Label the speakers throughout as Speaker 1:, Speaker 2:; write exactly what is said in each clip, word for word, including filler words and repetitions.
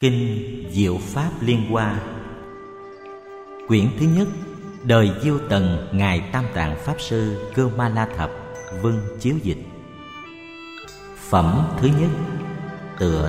Speaker 1: Kinh Diệu Pháp Liên Hoa, quyển thứ nhất, đời Diêu Tần ngài Tam Tạng Pháp Sư Cơ Ma La Thập, vâng chiếu dịch. Phẩm thứ nhất, tựa.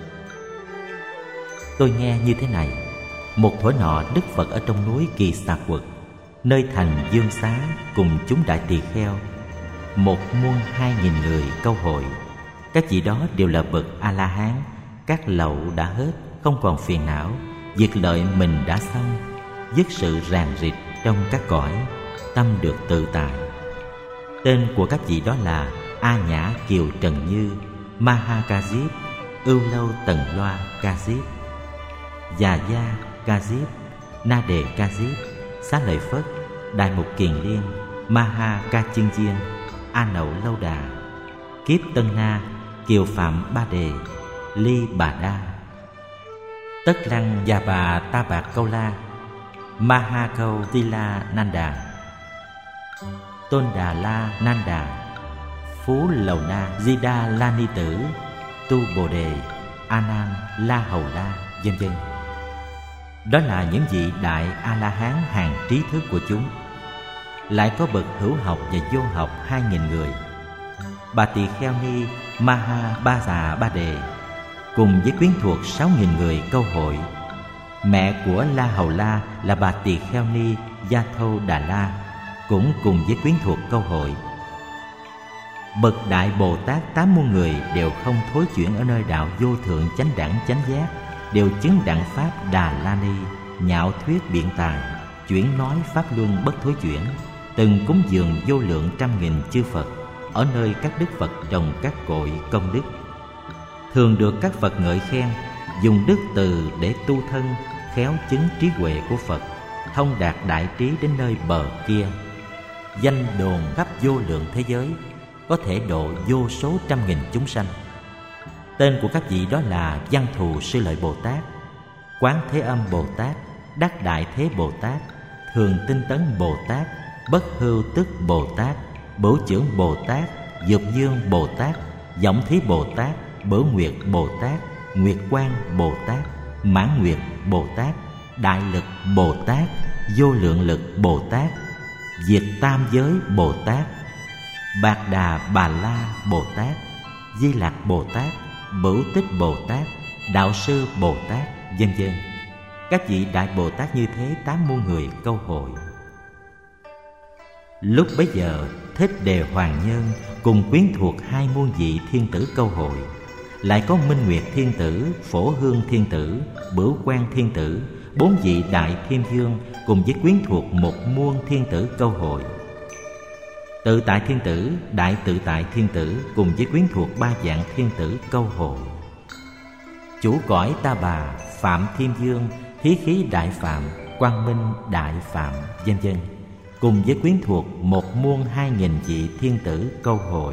Speaker 1: Tôi nghe như thế này: một thuở nọ, Đức Phật ở trong núi Kỳ Xà Quật, nơi thành Dương Xá, cùng chúng đại tỳ kheo, một muôn hai nghìn người câu hội. Các vị đó đều là bậc A La Hán, các lậu đã hết, không còn phiền não, việc lợi mình đã xong, dứt sự ràng rịt trong các cõi, tâm được tự tại. Tên của các vị đó là A Nhã Kiều Trần Như, Ma Ha Ca Diếp, Ưu Lâu Tần Loa Ca Diếp, Già Gia Ca Diếp, Na Đề Ca Diếp, Xá Lợi Phất, Đại Mục Kiền Liên, Ma Ha Ca Chiên Diên, A Nậu Lâu Đà, Kiếp Tân Na, Kiều Phạm Ba Đề, Ly Bà Đa, Tất Lăng Già Bà Ta Bạc Câu La, Ma Ha Câu Ti La Nan Đà, Tôn Đà La Nan Đà, Phú Lầu Na Di Đa La Ni Tử, Tu Bồ Đề, A Nan La Hầu La, vân vân. Đó là những vị đại A La Hán hàng trí thức của chúng. Lại có bậc hữu học và vô học hai nghìn người. Bà tỳ kheo ni Ma Ha Ba Già Ba Đề cùng với quyến thuộc sáu nghìn người câu hội. Mẹ của La Hầu La là bà tỳ kheo ni Gia Thâu Đà La, cũng cùng với quyến thuộc câu hội. Bậc đại Bồ Tát tám muôn người đều không thối chuyển ở nơi đạo vô thượng chánh đẳng chánh giác, đều chứng đẳng pháp Đà La Ni, nhạo thuyết biện tài, chuyển nói pháp luân bất thối chuyển, từng cúng dường vô lượng trăm nghìn chư Phật ở nơi các đức Phật trồng các cội công đức. Thường được các Phật ngợi khen, dùng đức từ để tu thân, khéo chứng trí huệ của Phật, thông đạt đại trí đến nơi bờ kia. Danh đồn khắp vô lượng thế giới, có thể độ vô số trăm nghìn chúng sanh. Tên của các vị đó là Văn Thù Sư Lợi Bồ Tát, Quán Thế Âm Bồ Tát, Đắc Đại Thế Bồ Tát, Thường Tinh Tấn Bồ Tát, Bất Hưu Tức Bồ Tát, Bửu Chưởng Bồ Tát, Dược Dương Bồ Tát, Võng Thí Bồ Tát, Bửu Nguyệt Bồ Tát, Nguyệt Quang Bồ Tát, Mãn Nguyệt Bồ Tát, Đại Lực Bồ Tát, Vô Lượng Lực Bồ Tát, Diệt Tam Giới Bồ Tát, Bạc Đà Bà La Bồ Tát, Di Lạc Bồ Tát, Bửu Tích Bồ Tát, Đạo Sư Bồ Tát, vân vân. Các vị đại Bồ Tát như thế tám muôn người câu hội. Lúc bấy giờ, Thích Đề Hoàng Nhân cùng quyến thuộc hai muôn vị thiên tử câu hội. Lại có Minh Nguyệt Thiên Tử, Phổ Hương Thiên Tử, Bửu Quang Thiên Tử, bốn vị đại thiên vương cùng với quyến thuộc một muôn thiên tử câu hội. Tự Tại Thiên Tử, Đại Tự Tại Thiên Tử cùng với quyến thuộc ba vạn thiên tử câu hội. Chủ cõi Ta Bà, Phạm Thiên Vương, Thí Khí Đại Phạm, Quang Minh Đại Phạm, vân vân, cùng với quyến thuộc một muôn hai nghìn vị thiên tử câu hội.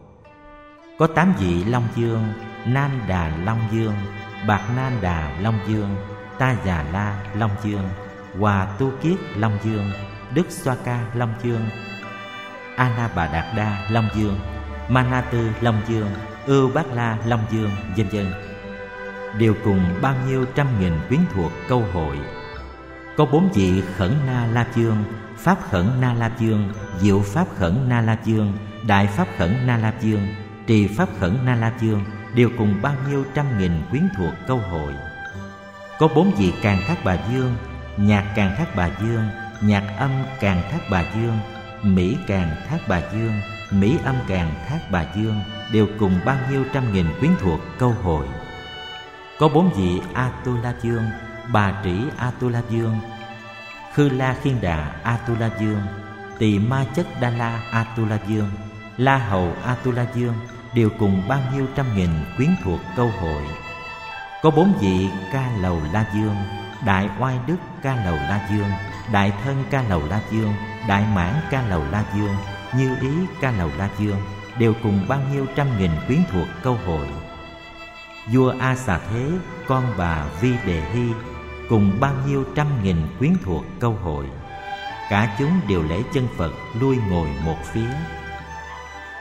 Speaker 1: Có tám vị Long Vương: Nan Đà Long Vương, Bạc Nan Đà Long Vương, Ta Già La Long Vương, Hòa Tu Kiết Long Vương, Đức Xoa Ca Long Vương, A Na Bà Đạt Đa Long Vương, Ma Na Tư Long Vương, Ưu Bát La Long Vương, vân vân, đều cùng bao nhiêu trăm nghìn quyến thuộc câu hội. Có bốn vị Khẩn Na La Vương, Pháp Khẩn Na La Vương, Diệu Pháp Khẩn Na La Vương, Đại Pháp Khẩn Na La Vương, Trì Pháp Khẩn Na La Vương, đều cùng bao nhiêu trăm nghìn quyến thuộc câu hội. Có bốn vị Càn Thác Bà Vương, Nhạc Càn Thác Bà Vương, Nhạc Âm Càn Thác Bà Vương, Mỹ Càn Thác Bà Vương, Mỹ Âm Càn Thác Bà Vương, đều cùng bao nhiêu trăm nghìn quyến thuộc câu hội. Có bốn vị Atula Vương, Bà Trĩ Atula Vương, Khư La Khiên Đà Atula Vương, Tỳ Ma Chất Đa La Atula Vương, La Hầu Atula Vương, đều cùng bao nhiêu trăm nghìn quyến thuộc câu hội. Có bốn vị Ca Lầu La Vương, Đại Oai Đức Ca Lầu La Vương, Đại Thân Ca Lầu La Vương, Đại Mãn Ca Lầu La Vương, Như Ý Ca Lầu La Vương, đều cùng bao nhiêu trăm nghìn quyến thuộc câu hội. Vua A Xà Thế, con bà Vi Đề Hy, cùng bao nhiêu trăm nghìn quyến thuộc câu hội. Cả chúng đều lễ chân Phật lui ngồi một phía.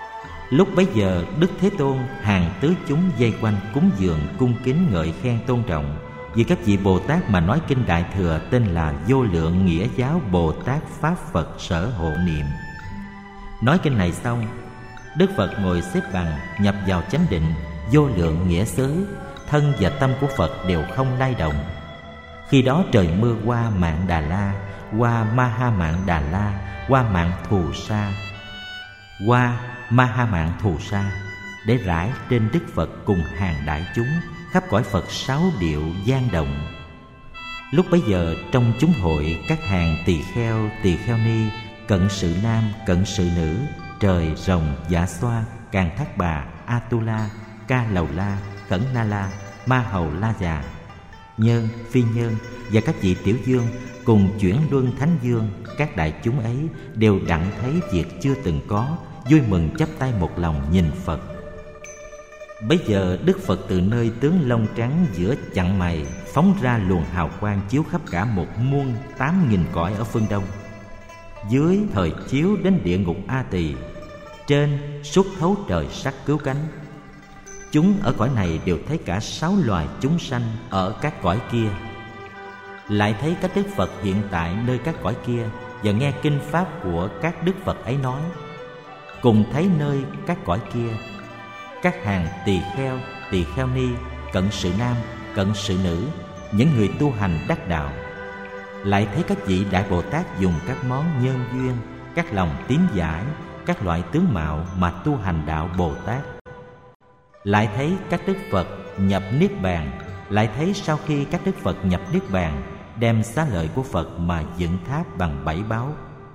Speaker 1: Lúc bấy giờ Đức Thế Tôn hàng tứ chúng vây quanh cúng dường, cung kính ngợi khen tôn trọng. Vì các vị Bồ Tát mà nói kinh Đại Thừa tên là Vô Lượng Nghĩa Giáo Bồ Tát Pháp Phật Sở Hộ Niệm. Nói kinh này xong, Đức Phật ngồi xếp bằng, nhập vào chánh định vô lượng nghĩa xứ, thân và tâm của Phật đều không lay động. Khi đó trời mưa qua Mạn Đà La, qua Ma Ha Mạn Đà La, qua Mạn Thù Sa, qua Ma Ha Mạn Thù Sa, để rải trên Đức Phật cùng hàng đại chúng khắp cõi Phật sáu điệu gian động. Lúc bấy giờ trong chúng hội, các hàng tỳ kheo, tỳ kheo ni, cận sự nam, cận sự nữ, trời, rồng, dạ xoa, càn thác bà, Atula, Ca Lầu La, Khẩn Na La, Ma Hầu La Già, Nhân, Phi Nhân và các vị tiểu dương cùng chuyển luân thánh dương, các đại chúng ấy đều đặng thấy việc chưa từng có, vui mừng chắp tay một lòng nhìn Phật. Bấy giờ Đức Phật từ nơi tướng lông trắng giữa chặng mày phóng ra luồng hào quang chiếu khắp cả một muôn tám nghìn cõi ở phương Đông. Dưới thời chiếu đến địa ngục A Tỳ, trên xuất thấu trời sắc cứu cánh. Chúng ở cõi này đều thấy cả sáu loài chúng sanh ở các cõi kia. Lại thấy các Đức Phật hiện tại nơi các cõi kia, và nghe kinh pháp của các Đức Phật ấy nói. Cùng thấy nơi các cõi kia các hàng tỳ kheo, tỳ kheo ni, cận sự nam, cận sự nữ, những người tu hành đắc đạo. Lại thấy các vị Đại Bồ Tát dùng các món nhân duyên, các lòng tín giải, các loại tướng mạo mà tu hành đạo Bồ Tát. Lại thấy các Đức Phật nhập Niết Bàn. Lại thấy sau khi các Đức Phật nhập Niết Bàn, đem xá lợi của Phật mà dựng tháp bằng bảy báu.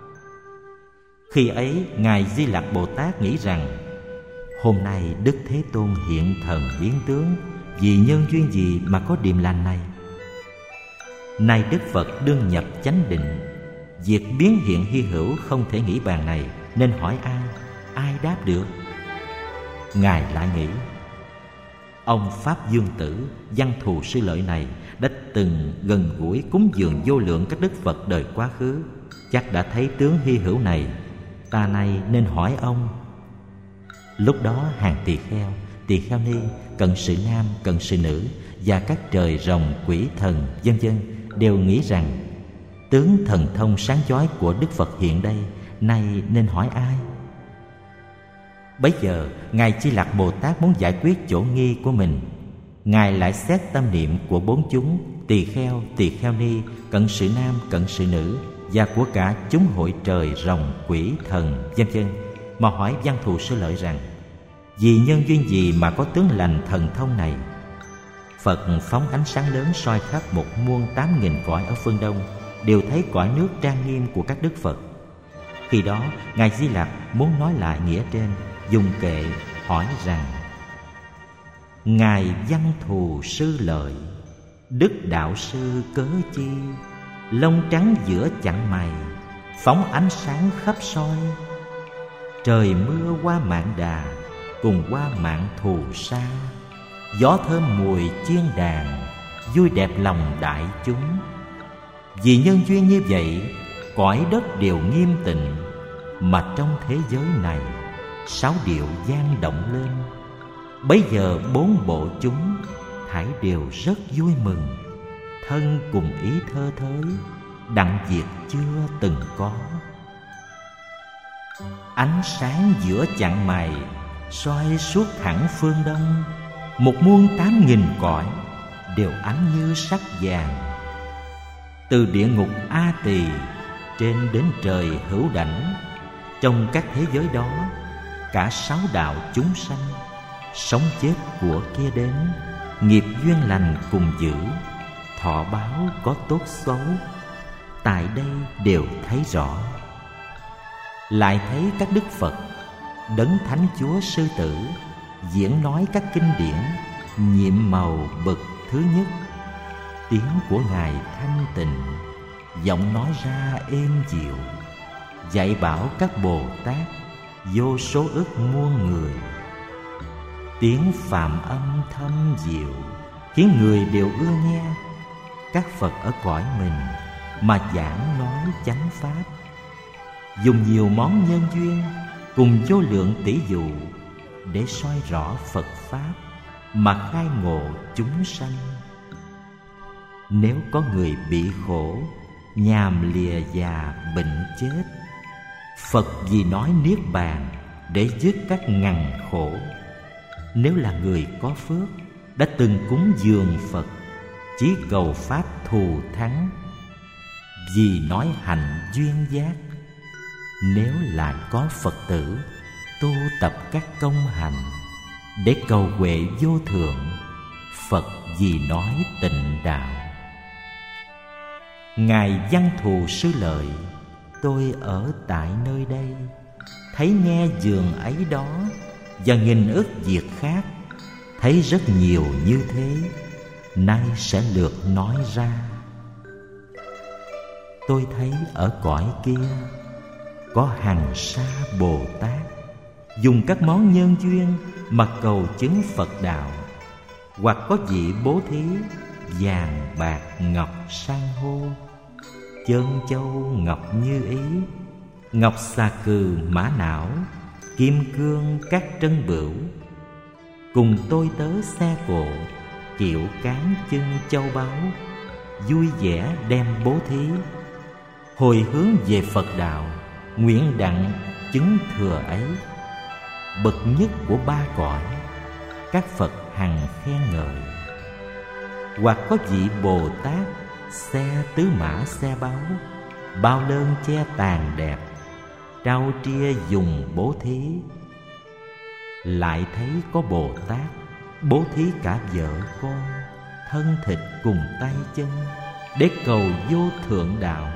Speaker 1: Khi ấy Ngài Di Lặc Bồ Tát nghĩ rằng: hôm nay Đức Thế Tôn hiện thần biến tướng, vì nhân duyên gì mà có điềm lành này? Nay Đức Phật đương nhập chánh định, việc biến hiện hy hữu không thể nghĩ bàn này, nên hỏi ai? Ai đáp được? Ngài lại nghĩ: ông Pháp Dương Tử, Văn Thù Sư Lợi này đã từng gần gũi cúng dường vô lượng các Đức Phật đời quá khứ, chắc đã thấy tướng hy hữu này, ta nay nên hỏi ông. Lúc đó hàng tỳ kheo, tỳ kheo ni, cận sự nam, cận sự nữ và các trời rồng, quỷ thần, vân vân đều nghĩ rằng: tướng thần thông sáng chói của Đức Phật hiện đây, nay nên hỏi ai? Bấy giờ Ngài Di Lặc Bồ Tát muốn giải quyết chỗ nghi của mình. Ngài lại xét tâm niệm của bốn chúng tỳ kheo, tỳ kheo ni, cận sự nam, cận sự nữ và của cả chúng hội trời rồng, quỷ thần, vân vân, mà hỏi Văn Thù Sư Lợi rằng: vì nhân duyên gì mà có tướng lành thần thông này? Phật phóng ánh sáng lớn soi khắp một muôn tám nghìn cõi ở phương Đông, đều thấy cõi nước trang nghiêm của các Đức Phật. Khi đó Ngài Di Lặc muốn nói lại nghĩa trên, dùng kệ hỏi rằng: Ngài Văn Thù Sư Lợi, Đức Đạo Sư cớ chi, lông trắng giữa chặng mày, phóng ánh sáng khắp soi. Trời mưa qua Mạn Đà, cùng qua Mạn Thù Sa, gió thơm mùi chiên đàn, vui đẹp lòng đại chúng. Vì nhân duyên như vậy, cõi đất đều nghiêm tịnh, mà trong thế giới này sáu điệu gian động lên. Bấy giờ bốn bộ chúng thảy đều rất vui mừng, thân cùng ý thơ thới, đặng việc chưa từng có. Ánh sáng giữa chặng mày soi suốt thẳng phương Đông, một muôn tám nghìn cõi đều ánh như sắc vàng. Từ địa ngục A Tỳ trên đến trời Hữu Đảnh, trong các thế giới đó cả sáu đạo chúng sanh, sống chết của kia đến, nghiệp duyên lành cùng giữ, thọ báo có tốt xấu, tại đây đều thấy rõ. Lại thấy các Đức Phật, Đấng Thánh Chúa Sư Tử, diễn nói các kinh điển, nhiệm màu bậc thứ nhất. Tiếng của Ngài thanh tịnh, giọng nói ra êm dịu, dạy bảo các Bồ Tát, vô số ức muôn người. Tiếng phàm âm thâm diệu, khiến người đều ưa nghe. Các Phật ở cõi mình mà giảng nói chánh pháp, dùng nhiều món nhân duyên, cùng vô lượng tỷ dụ, để soi rõ Phật Pháp mà khai ngộ chúng sanh. Nếu có người bị khổ, nhàm lìa già bệnh chết, Phật vì nói Niết Bàn để dứt các ngằn khổ. Nếu là người có phước, đã từng cúng dường Phật, chí cầu Pháp thù thắng, vì nói hạnh duyên giác. Nếu lại có Phật tử tu tập các công hạnh để cầu huệ vô thượng, Phật vì nói tịnh đạo. Ngài Văn Thù Sư Lợi, tôi ở tại nơi đây, thấy nghe giường ấy đó và nghìn ức việc khác, thấy rất nhiều như thế, nay sẽ lượt nói ra. Tôi thấy ở cõi kia có hằng sa Bồ Tát dùng các món nhân duyên mà cầu chứng Phật đạo, hoặc có vị bố thí vàng bạc ngọc san hô, chân châu ngọc như ý, ngọc xà cừ mã não, kim cương các trân bửu, cùng tôi tớ xe cộ, kiệu cán chân châu báu, vui vẻ đem bố thí. Hồi hướng về Phật đạo, nguyện đặng chứng thừa ấy. Bậc nhất của ba cõi, các Phật hằng khen ngợi. Hoặc có vị Bồ Tát xe tứ mã xe báu, bao lơn che tàn đẹp, trao tria dùng bố thí. Lại thấy có Bồ Tát bố thí cả vợ con, thân thịt cùng tay chân để cầu vô thượng đạo.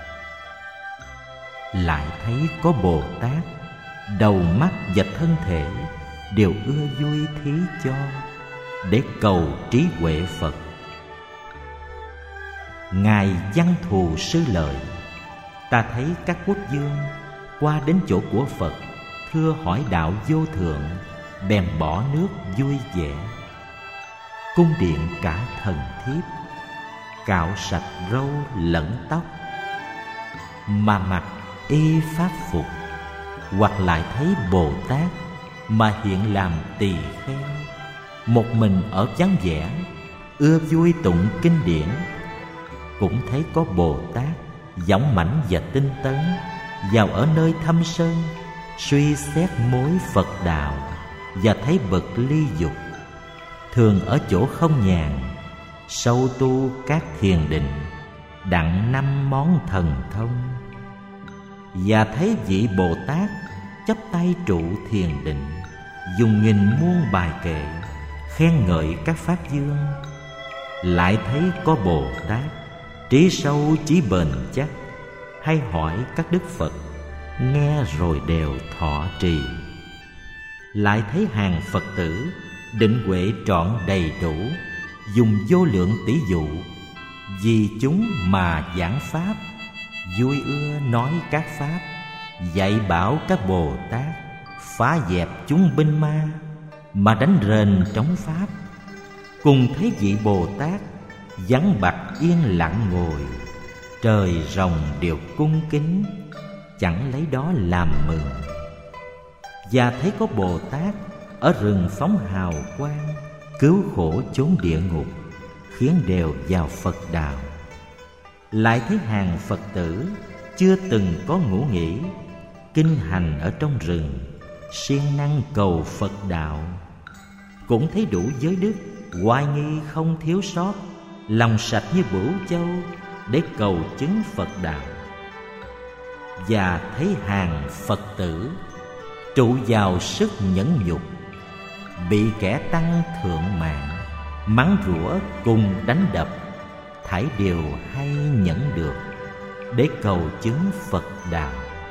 Speaker 1: Lại thấy có Bồ Tát đầu mắt và thân thể đều ưa vui thí cho để cầu trí huệ Phật. Ngài Văn Thù Sư Lợi, ta thấy các quốc vương qua đến chỗ của Phật thưa hỏi đạo vô thượng, bèn bỏ nước vui vẻ. Cung điện cả thần thiếp, cạo sạch râu lẫn tóc, mà mặc y pháp phục. Hoặc lại thấy Bồ Tát mà hiện làm tỳ kheo, một mình ở vắng vẻ, ưa vui tụng kinh điển. Cũng thấy có Bồ Tát dõng mãnh và tinh tấn vào ở nơi thâm sơn, suy xét mối Phật đạo và thấy bậc ly dục, thường ở chỗ không nhàn, sâu tu các thiền định, đặng năm món thần thông. Và thấy vị Bồ Tát chắp tay trụ thiền định, dùng nghìn muôn bài kệ khen ngợi các pháp dương. Lại thấy có Bồ Tát trí sâu trí bền chắc, hay hỏi các đức Phật, nghe rồi đều thọ trì. Lại thấy hàng Phật tử định huệ trọn đầy đủ, dùng vô lượng tỷ dụ vì chúng mà giảng pháp, vui ưa nói các pháp, dạy bảo các Bồ Tát phá dẹp chúng binh ma mà đánh rền trống pháp. Cùng thấy vị Bồ Tát vắng bặt yên lặng ngồi, trời rồng đều cung kính, chẳng lấy đó làm mừng. Và thấy có Bồ Tát ở rừng phóng hào quang, cứu khổ chốn địa ngục, khiến đều vào Phật đạo. Lại thấy hàng Phật tử chưa từng có ngủ nghỉ, kinh hành ở trong rừng, siêng năng cầu Phật đạo. Cũng thấy đủ giới đức, oai nghi không thiếu sót, lòng sạch như bửu châu để cầu chứng Phật đạo. Và thấy hàng Phật tử trụ vào sức nhẫn nhục, bị kẻ tăng thượng mạng mắng rủa cùng đánh đập, thảy đều hay nhẫn được để cầu chứng Phật đạo.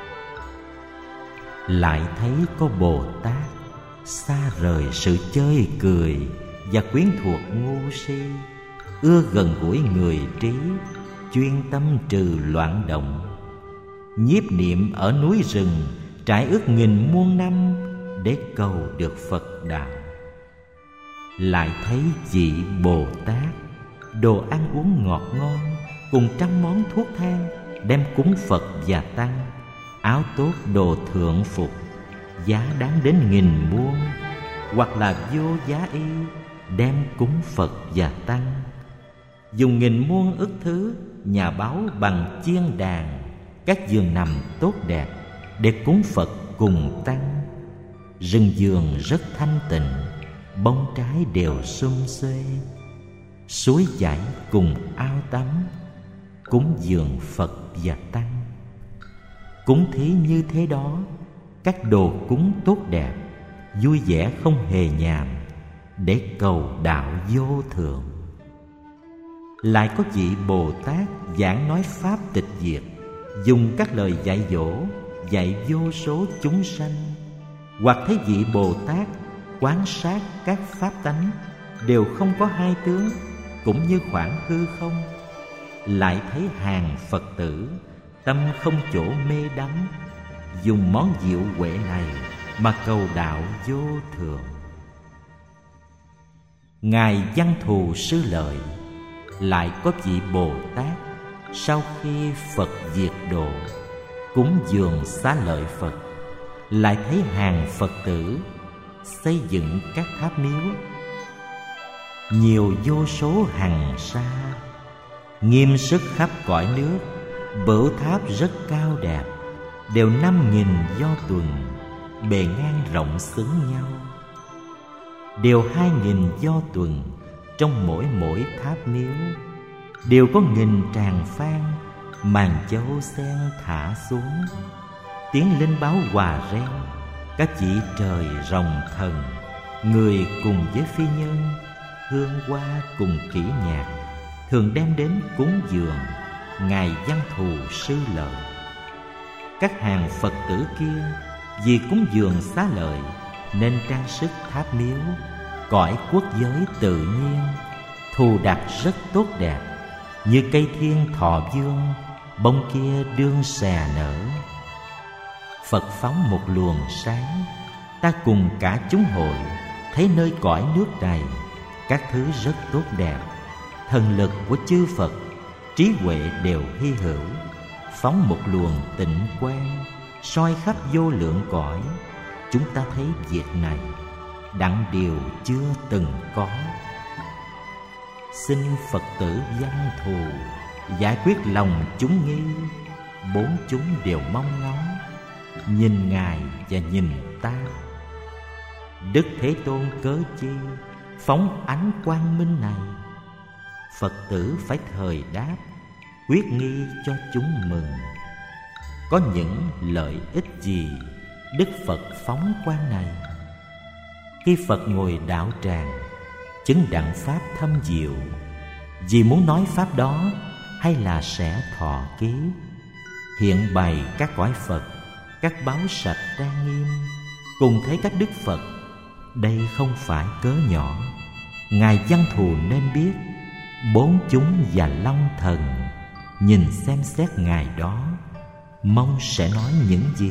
Speaker 1: Lại thấy có Bồ Tát xa rời sự chơi cười và quyến thuộc ngu si, ưa gần gũi người trí, chuyên tâm trừ loạn động, nhiếp niệm ở núi rừng, trải ước nghìn muôn năm để cầu được Phật đạo. Lại thấy vị Bồ Tát đồ ăn uống ngọt ngon cùng trăm món thuốc thang đem cúng Phật và tăng, áo tốt đồ thượng phục giá đáng đến nghìn muôn, hoặc là vô giá y, đem cúng Phật và Tăng. Dùng nghìn muôn ức thứ, nhà báu bằng chiên đàn, các giường nằm tốt đẹp để cúng Phật cùng Tăng. Rừng vườn rất thanh tịnh, bông trái đều sum xuê, suối chảy cùng ao tắm, cúng dường Phật và Tăng. Cúng thí như thế đó, các đồ cúng tốt đẹp, vui vẻ không hề nhàm, để cầu đạo vô thượng. Lại có vị Bồ Tát giảng nói pháp tịch diệt, dùng các lời dạy dỗ dạy vô số chúng sanh. Hoặc thấy vị Bồ Tát quán sát các pháp tánh đều không có hai tướng, cũng như khoảng hư không. Lại thấy hàng Phật tử tâm không chỗ mê đắm, dùng món diệu huệ này mà cầu đạo vô thượng. Ngài Văn Thù Sư Lợi lại có vị Bồ Tát sau khi Phật diệt độ, cúng dường xá lợi Phật, lại thấy hàng Phật tử xây dựng các tháp miếu nhiều vô số hằng sa, nghiêm sức khắp cõi nước. Bửu tháp rất cao đẹp, đều năm nghìn do tuần, bề ngang rộng xứng nhau. Đều hai nghìn do tuần, trong mỗi mỗi tháp miếu đều có nghìn tràng phan, màn châu sen thả xuống. Tiếng linh báo hòa reo, các vị trời rồng thần, người cùng với phi nhân, hương hoa cùng kỹ nhạc, thường đem đến cúng dường Ngài Văn Thù Sư Lợi. Các hàng Phật tử kia vì cúng dường xá lợi nên trang sức tháp miếu, cõi quốc giới tự nhiên thù đặt rất tốt đẹp, như cây thiên thọ dương, bông kia đương xè nở. Phật phóng một luồng sáng, ta cùng cả chúng hội thấy nơi cõi nước này các thứ rất tốt đẹp. Thần lực của chư Phật, trí huệ đều hy hữu, phóng một luồng tịnh quang soi khắp vô lượng cõi. Chúng ta thấy việc này đặng điều chưa từng có. Xin Phật tử Văn Thù giải quyết lòng chúng nghi, bốn chúng đều mong ngóng, nhìn Ngài và nhìn ta. Đức Thế Tôn cớ chi phóng ánh quang minh này? Phật tử phải thời đáp, quyết nghi cho chúng mừng. Có những lợi ích gì Đức Phật phóng quang này? Khi Phật ngồi đạo tràng, chứng đặng pháp thâm diệu, vì muốn nói pháp đó hay là sẽ thọ ký, hiện bày các cõi Phật, các báo sạch trang nghiêm, cùng thấy các Đức Phật. Đây không phải cớ nhỏ. Ngài Văn Thù nên biết, bốn chúng và Long Thần nhìn xem xét Ngài đó, mong sẽ nói những gì.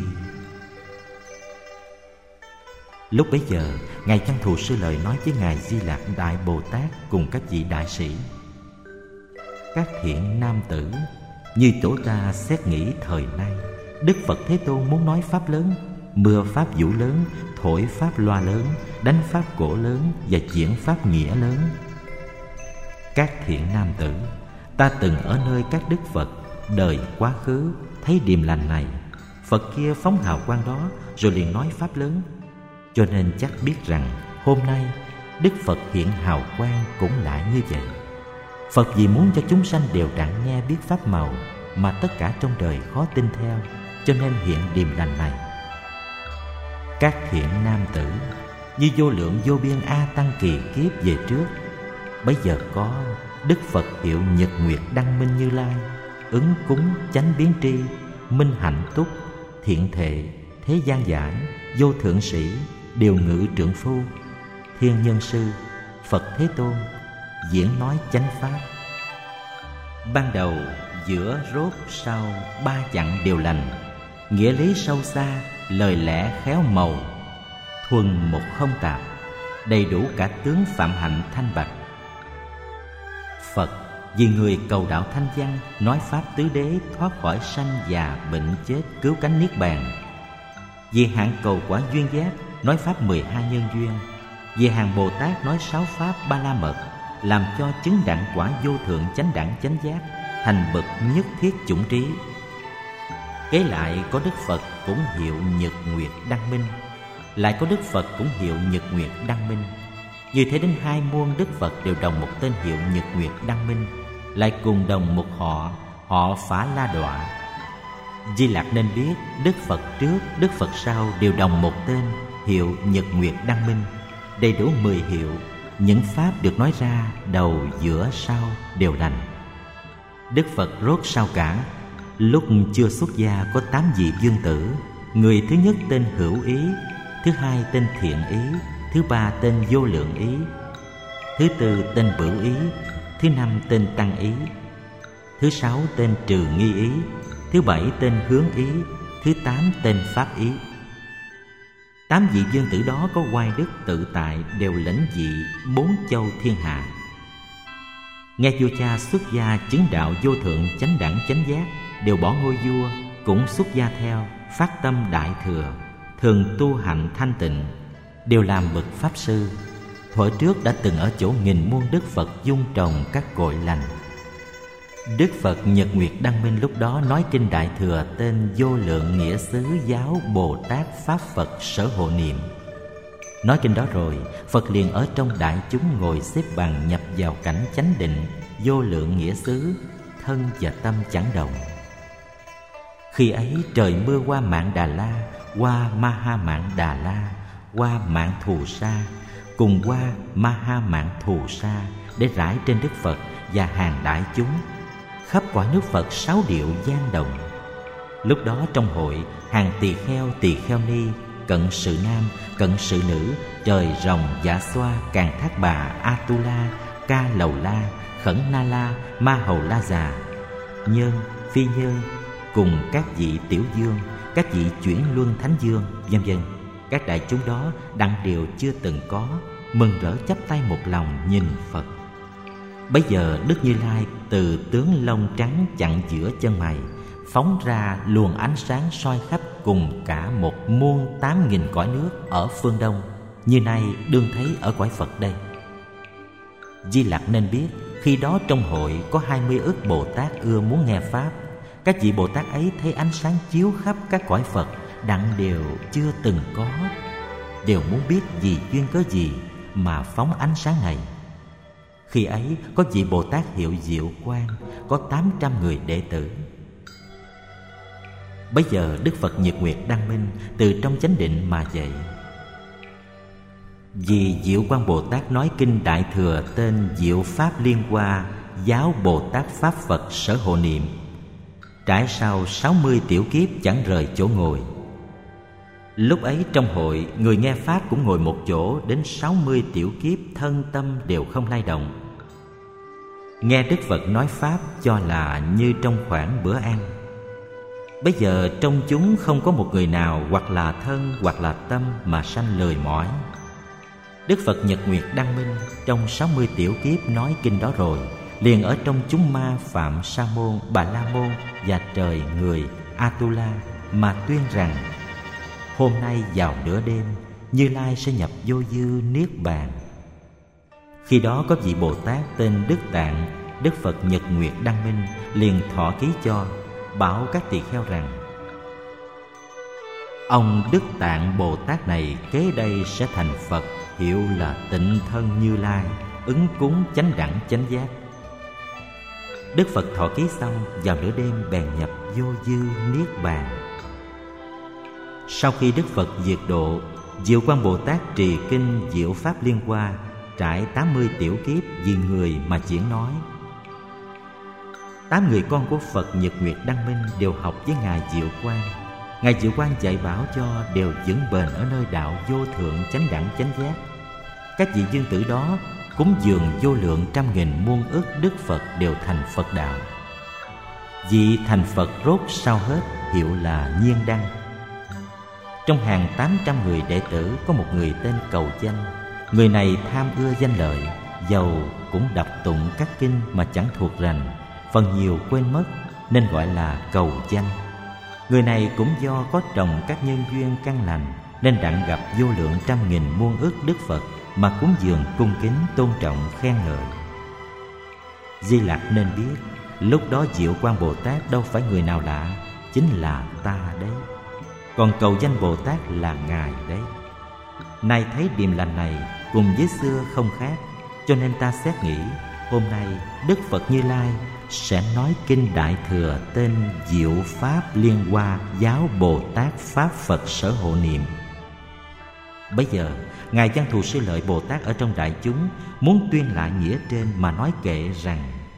Speaker 1: Lúc bấy giờ, Ngài Văn Thù Sư Lợi nói với Ngài Di Lặc Đại Bồ Tát cùng các vị đại sĩ: các thiện nam tử, như tổ ta xét nghĩ thời nay, Đức Phật Thế Tôn muốn nói pháp lớn, mưa pháp vũ lớn, thổi pháp loa lớn, đánh pháp cổ lớn và diễn pháp nghĩa lớn. Các thiện nam tử, ta từng ở nơi các Đức Phật đời quá khứ thấy điềm lành này. Phật kia phóng hào quang đó rồi liền nói pháp lớn, cho nên chắc biết rằng hôm nay Đức Phật hiện hào quang cũng lại như vậy. Phật vì muốn cho chúng sanh đều đặng nghe biết pháp màu mà tất cả trong đời khó tin theo, cho nên hiện điềm lành này. Các thiện nam tử, như vô lượng vô biên A Tăng kỳ kiếp về trước, bấy giờ có Đức Phật hiệu Nhật Nguyệt Đăng Minh Như Lai, ứng cúng chánh biến tri, minh hạnh túc, thiện thệ, thế gian giải, vô thượng sĩ, điều ngự trượng phu, thiên nhân sư, Phật Thế Tôn diễn nói chánh pháp. Ban đầu, giữa, rốt, sau, ba chặng đều lành, nghĩa lý sâu xa, lời lẽ khéo màu, thuần một không tạp, đầy đủ cả tướng phạm hạnh thanh bạch. Phật vì người cầu đạo thanh văn, nói pháp tứ đế thoát khỏi sanh già bệnh chết, cứu cánh niết bàn. Vì hạng cầu quả duyên giác, nói pháp mười hai nhân duyên, Về hàng Bồ Tát nói sáu pháp Ba La Mật, làm cho chứng đẳng quả vô thượng chánh đẳng chánh giác, thành bậc nhất thiết chủng trí. Kế lại có Đức Phật cũng hiệu Nhật Nguyệt Đăng Minh, lại có Đức Phật cũng hiệu Nhật Nguyệt Đăng Minh. Như thế đến hai muôn Đức Phật đều đồng một tên hiệu Nhật Nguyệt Đăng Minh, lại cùng đồng một họ, họ Phá La Đọa. Di Lặc nên biết Đức Phật trước, Đức Phật sau đều đồng một tên hiệu Nhật Nguyệt Đăng Minh, đầy đủ mười hiệu. Những pháp được nói ra đầu giữa sau đều lành. Đức Phật rốt sau cả. Lúc chưa xuất gia có tám vị vương tử. Người thứ nhất tên Hữu Ý, thứ hai tên Thiện Ý, thứ ba tên Vô Lượng Ý, thứ tư tên Bửu Ý, thứ năm tên Tăng Ý, thứ sáu tên Trừ Nghi Ý, thứ bảy tên Hướng Ý, thứ tám tên Pháp Ý. Tám vị vương tử đó có oai đức tự tại, đều lãnh vị bốn châu thiên hạ. Nghe vua cha xuất gia chứng đạo vô thượng chánh đẳng chánh giác, đều bỏ ngôi vua, cũng xuất gia theo, phát tâm đại thừa, thường tu hạnh thanh tịnh, đều làm bậc pháp sư. Thuở trước đã từng ở chỗ nghìn muôn Đức Phật dung trồng các cội lành. Đức Phật Nhật Nguyệt Đăng Minh lúc đó nói kinh Đại Thừa tên Vô Lượng Nghĩa Xứ Giáo Bồ Tát Pháp Phật Sở Hộ Niệm. Nói kinh đó rồi, Phật liền ở trong đại chúng ngồi xếp bằng nhập vào cảnh chánh định, vô lượng nghĩa xứ, thân và tâm chẳng động. Khi ấy trời mưa qua Mạn Đà La, qua Ma Ha Mạn Đà La, qua Mạn Thù Sa, cùng qua Ma Ha Mạn Thù Sa, để rải trên Đức Phật và hàng đại chúng. Khắp quả nước Phật sáu điệu gian đồng. Lúc đó trong hội, hàng tỳ kheo tỳ kheo ni, cận sự nam, cận sự nữ, trời rồng dạ xoa, càn thác bà, Atula, ca lầu la, khẩn na la, ma hầu la già, nhân, phi nhân, cùng các vị tiểu dương, các vị chuyển luân thánh dương, vân vân. Các đại chúng đó đặng điều chưa từng có, mừng rỡ chắp tay một lòng nhìn Phật. Bấy giờ Đức Như Lai từ tướng lông trắng chặn giữa chân mày, phóng ra luồng ánh sáng soi khắp cùng cả một muôn tám nghìn cõi nước ở phương đông, như nay đương thấy ở cõi Phật đây. Di Lặc nên biết, khi đó trong hội có hai mươi ức Bồ Tát ưa muốn nghe Pháp. Các vị Bồ Tát ấy thấy ánh sáng chiếu khắp các cõi Phật, đặng đều chưa từng có, đều muốn biết vì duyên cớ gì mà phóng ánh sáng này. Khi ấy có vị Bồ Tát hiệu Diệu Quang, có tám trăm người đệ tử. Bấy giờ Đức Phật Nhật Nguyệt Đăng Minh từ trong chánh định mà dậy. Vì Diệu Quang Bồ Tát nói kinh Đại Thừa tên Diệu Pháp Liên Hoa Giáo Bồ Tát Pháp Phật Sở Hộ Niệm, trải sau sáu mươi tiểu kiếp chẳng rời chỗ ngồi. Lúc ấy trong hội, người nghe Pháp cũng ngồi một chỗ đến sáu mươi tiểu kiếp, thân tâm đều không lay động. Nghe Đức Phật nói Pháp cho là như trong khoảng bữa ăn. Bây giờ trong chúng không có một người nào hoặc là thân hoặc là tâm mà sanh lười mỏi. Đức Phật Nhật Nguyệt Đăng Minh trong sáu mươi tiểu kiếp nói kinh đó rồi, liền ở trong chúng ma Phạm Sa Môn, Bà La Môn và trời người Atula mà tuyên rằng: hôm nay vào nửa đêm, Như Lai sẽ nhập vô dư niết bàn. Khi đó có vị Bồ Tát tên Đức Tạng, Đức Phật Nhật Nguyệt Đăng Minh liền thọ ký cho, bảo các tỳ kheo rằng: ông Đức Tạng Bồ Tát này kế đây sẽ thành Phật, hiệu là Tịnh Thân Như Lai, ứng cúng chánh đẳng chánh giác. Đức Phật thọ ký xong, vào nửa đêm bèn nhập vô dư niết bàn. Sau khi Đức Phật diệt độ, Diệu Quang Bồ Tát trì kinh Diệu Pháp Liên Hoa, trải tám mươi tiểu kiếp vì người mà diễn nói. Tám người con của Phật Nhật Nguyệt Đăng Minh đều học với Ngài Diệu Quang. Ngài Diệu Quang dạy bảo cho đều vững bền ở nơi đạo vô thượng chánh đẳng chánh giác. Các vị dương tử đó cúng dường vô lượng trăm nghìn muôn ức Đức Phật đều thành Phật đạo. Vị thành Phật rốt sau hết hiệu là Nhiên Đăng. Trong hàng tám trăm người đệ tử có một người tên Cầu Danh. Người này tham ưa danh lợi, giàu cũng đọc tụng các kinh mà chẳng thuộc rành, phần nhiều quên mất, nên gọi là Cầu Danh. Người này cũng do có trồng các nhân duyên căn lành, nên đặng gặp vô lượng trăm nghìn muôn ức Đức Phật, mà cúng dường cung kính tôn trọng khen ngợi. Di Lặc nên biết, lúc đó Diệu Quang Bồ Tát đâu phải người nào lạ, chính là ta đấy. Còn cầu danh Bồ Tát là Ngài đấy. Nay thấy điềm lành này cùng với xưa không khác, cho nên ta xét nghĩ hôm nay Đức Phật Như Lai sẽ nói kinh Đại Thừa tên Diệu Pháp Liên Hoa Giáo Bồ Tát Pháp Phật Sở Hộ Niệm. Bây giờ Ngài Văn Thù Sư Lợi Bồ Tát ở trong đại chúng muốn tuyên lại nghĩa trên mà nói kệ rằng: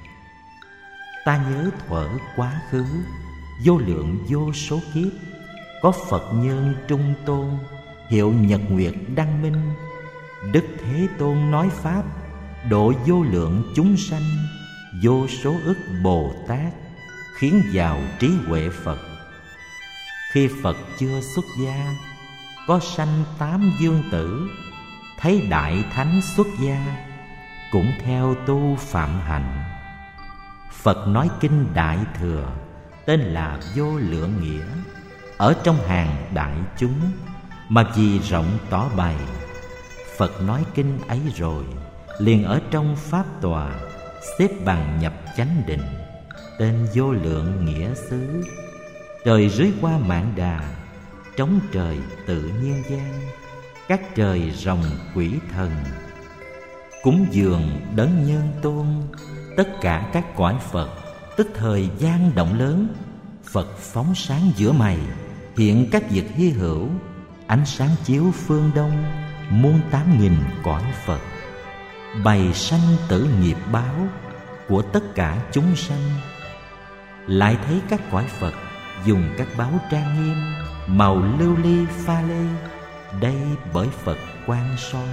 Speaker 1: ta nhớ thuở quá khứ, vô lượng vô số kiếp, có Phật Nhân Trung Tôn, hiệu Nhật Nguyệt Đăng Minh, Đức Thế Tôn nói Pháp, độ vô lượng chúng sanh, vô số ức Bồ Tát, khiến vào trí huệ Phật. Khi Phật chưa xuất gia, có sanh tám dương tử, thấy Đại Thánh xuất gia, cũng theo tu phạm hạnh. Phật nói kinh Đại Thừa tên là Vô Lượng Nghĩa, ở trong hàng đại chúng mà vì rộng tỏ bày. Phật nói kinh ấy rồi, liền ở trong pháp tòa xếp bằng nhập chánh định, tên Vô Lượng Nghĩa xứ. Trời dưới qua mạn đà, trống trời tự nhiên gian, các trời rồng quỷ thần, cúng dường đấng Nhân Tôn. Tất cả các cõi Phật tức thời gian động lớn. Phật phóng sáng giữa mày, hiện các việc hy hữu, ánh sáng chiếu phương đông, muôn tám nghìn cõi Phật, bày sanh tử nghiệp báo của tất cả chúng sanh. Lại thấy các cõi Phật dùng các báo trang nghiêm, màu lưu ly pha lê, đây bởi Phật quang soi.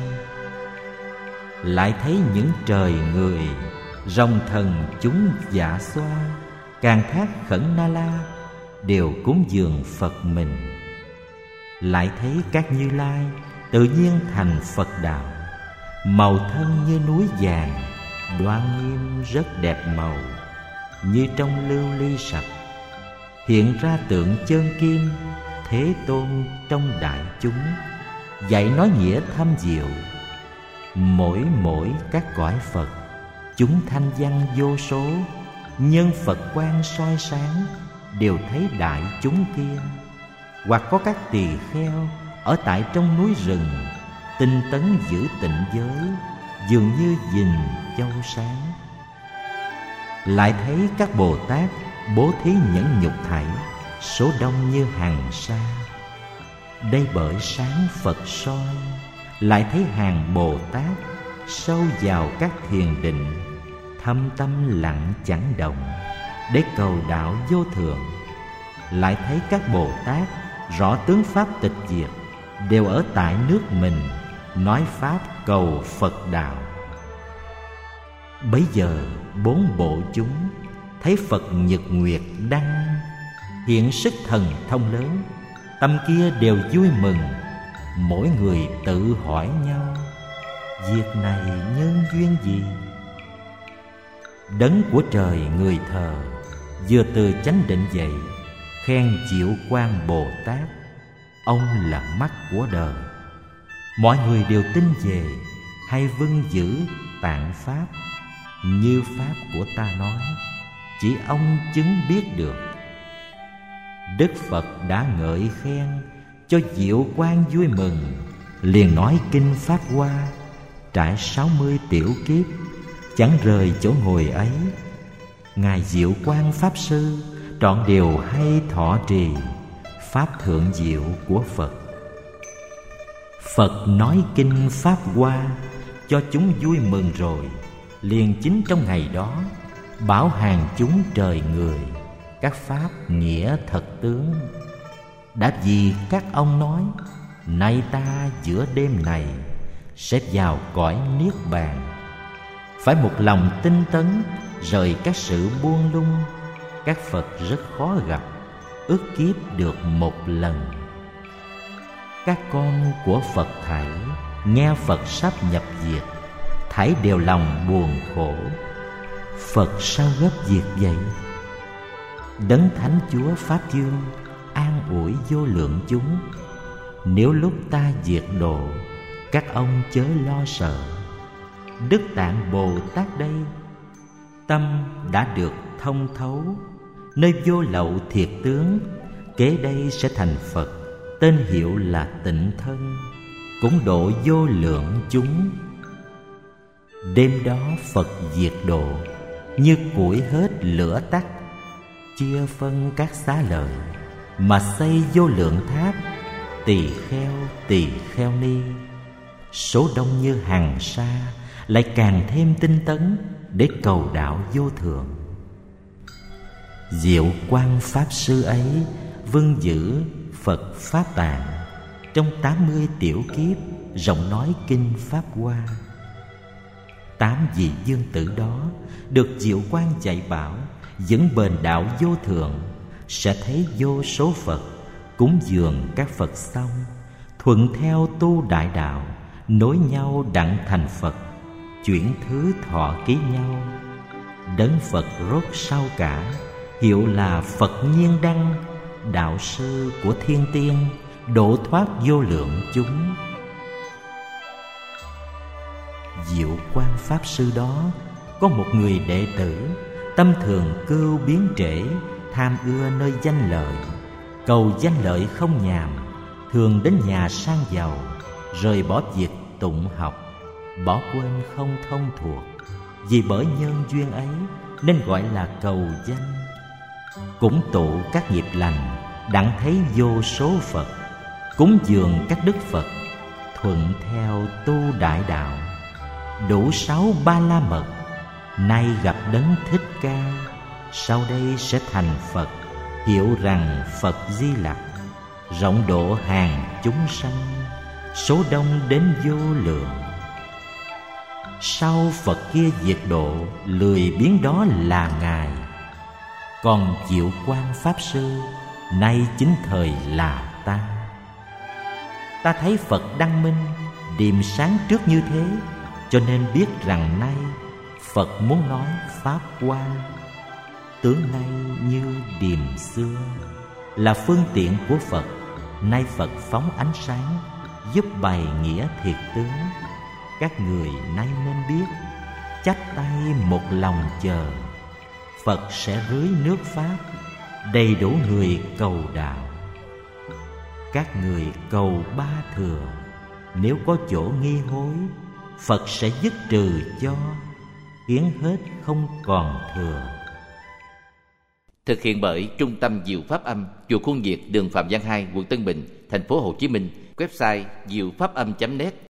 Speaker 1: Lại thấy những trời người, rồng thần chúng dạ xoa, càng thác khẩn na la, đều cúng dường Phật mình. Lại thấy các Như Lai tự nhiên thành Phật đạo, màu thân như núi vàng, đoan nghiêm rất đẹp màu, như trong lưu ly sạch. Hiện ra tượng chân kim, Thế Tôn trong đại chúng, dạy nói nghĩa thâm diệu. Mỗi mỗi các cõi Phật, chúng thanh văn vô số, nhân Phật quang soi sáng, đều thấy đại chúng kia. Hoặc có các tỳ kheo ở tại trong núi rừng, tinh tấn giữ tịnh giới, dường như gìn châu sáng. Lại thấy các Bồ Tát bố thí nhẫn nhục thảy, số đông như hàng sa, đây bởi sáng Phật soi. Lại thấy hàng Bồ Tát sâu vào các thiền định, thâm tâm lặng chẳng động, để cầu đạo vô thượng. Lại thấy các Bồ Tát rõ tướng pháp tịch diệt, đều ở tại nước mình, nói pháp cầu Phật đạo. Bấy giờ bốn bộ chúng thấy Phật Nhật Nguyệt Đăng, hiện sức thần thông lớn, tâm kia đều vui mừng. Mỗi người tự hỏi nhau, việc này nhân duyên gì? Đấng của trời người thờ vừa từ chánh định dậy, khen Diệu Quang Bồ Tát, ông là mắt của đời. Mọi người đều tin về, hay vâng giữ tạng pháp, như pháp của ta nói, chỉ ông chứng biết được. Đức Phật đã ngợi khen cho Diệu Quang vui mừng, liền nói kinh Pháp Hoa, trải sáu mươi tiểu kiếp, chẳng rời chỗ ngồi ấy. Ngài Diệu Quang Pháp Sư trọn đều hay thọ trì pháp thượng diệu của Phật. Phật nói kinh Pháp Hoa cho chúng vui mừng rồi, liền chính trong ngày đó bảo hàng chúng trời người các pháp nghĩa thật tướng. Đã vì các ông nói, nay ta giữa đêm này sẽ vào cõi niết bàn, phải một lòng tinh tấn, rời các sự buông lung. Các Phật rất khó gặp, ước kiếp được một lần. Các con của Phật thảy nghe Phật sắp nhập diệt, thảy đều lòng buồn khổ. Phật sao gấp diệt vậy? Đấng Thánh Chúa Pháp Dương an ủi vô lượng chúng. Nếu lúc ta diệt độ, các ông chớ lo sợ. Đức Tạng Bồ Tát đây, tâm đã được thông thấu, nơi vô lậu thiệt tướng, kế đây sẽ thành Phật, tên hiệu là Tịnh Thân, cũng độ vô lượng chúng. Đêm đó Phật diệt độ, như củi hết lửa tắt, chia phân các xá lợi, mà xây vô lượng tháp, tỳ kheo tỳ kheo ni. Số đông như hằng sa, lại càng thêm tinh tấn để cầu đạo vô thượng. Diệu Quang Pháp Sư ấy vâng giữ Phật Pháp Tạng, trong tám mươi tiểu kiếp rộng nói kinh Pháp Hoa. Tám vị dương tử đó được Diệu Quang dạy bảo, dẫn bền đạo vô thượng, sẽ thấy vô số Phật cúng dường các Phật xong, thuận theo tu đại đạo, nối nhau đặng thành Phật, chuyển thứ thọ ký nhau. Đấng Phật rốt sau cả, hiệu là Phật Nhiên Đăng, đạo sư của thiên tiên, độ thoát vô lượng chúng. Diệu Quang Pháp Sư đó có một người đệ tử, tâm thường cưu biến trễ, tham ưa nơi danh lợi, cầu danh lợi không nhàm, thường đến nhà sang giàu, rời bỏ việc tụng học, bỏ quên không thông thuộc. Vì bởi nhân duyên ấy nên gọi là cầu danh. Cũng tụ các nghiệp lành, đặng thấy vô số Phật, cúng dường các đức Phật, thuận theo tu đại đạo, đủ sáu ba la mật. Nay gặp đấng Thích Ca, sau đây sẽ thành Phật, hiệu rằng Phật Di Lặc, rộng độ hàng chúng sanh, số đông đến vô lượng. Sau Phật kia diệt độ, lười biếng đó là Ngài. Còn Diệu Quang Pháp Sư, nay chính thời là ta. Ta thấy Phật đăng minh, điềm sáng trước như thế, cho nên biết rằng nay Phật muốn nói Pháp Hoa. Tướng nay như điềm xưa, là phương tiện của Phật. Nay Phật phóng ánh sáng, giúp bày nghĩa thiệt tướng. Các người nay nên biết, chắp tay một lòng chờ, Phật sẽ rưới nước Pháp, đầy đủ người cầu đạo. Các người cầu ba thừa, nếu có chỗ nghi hối, Phật sẽ dứt trừ cho, khiến hết không còn thừa.
Speaker 2: Thực hiện bởi Trung tâm Diệu Pháp Âm, chùa Khuôn Việt, đường Phạm Văn hai, quận Tân Bình, thành phố Hồ Chí Minh. Website diệu pháp âm chấm net.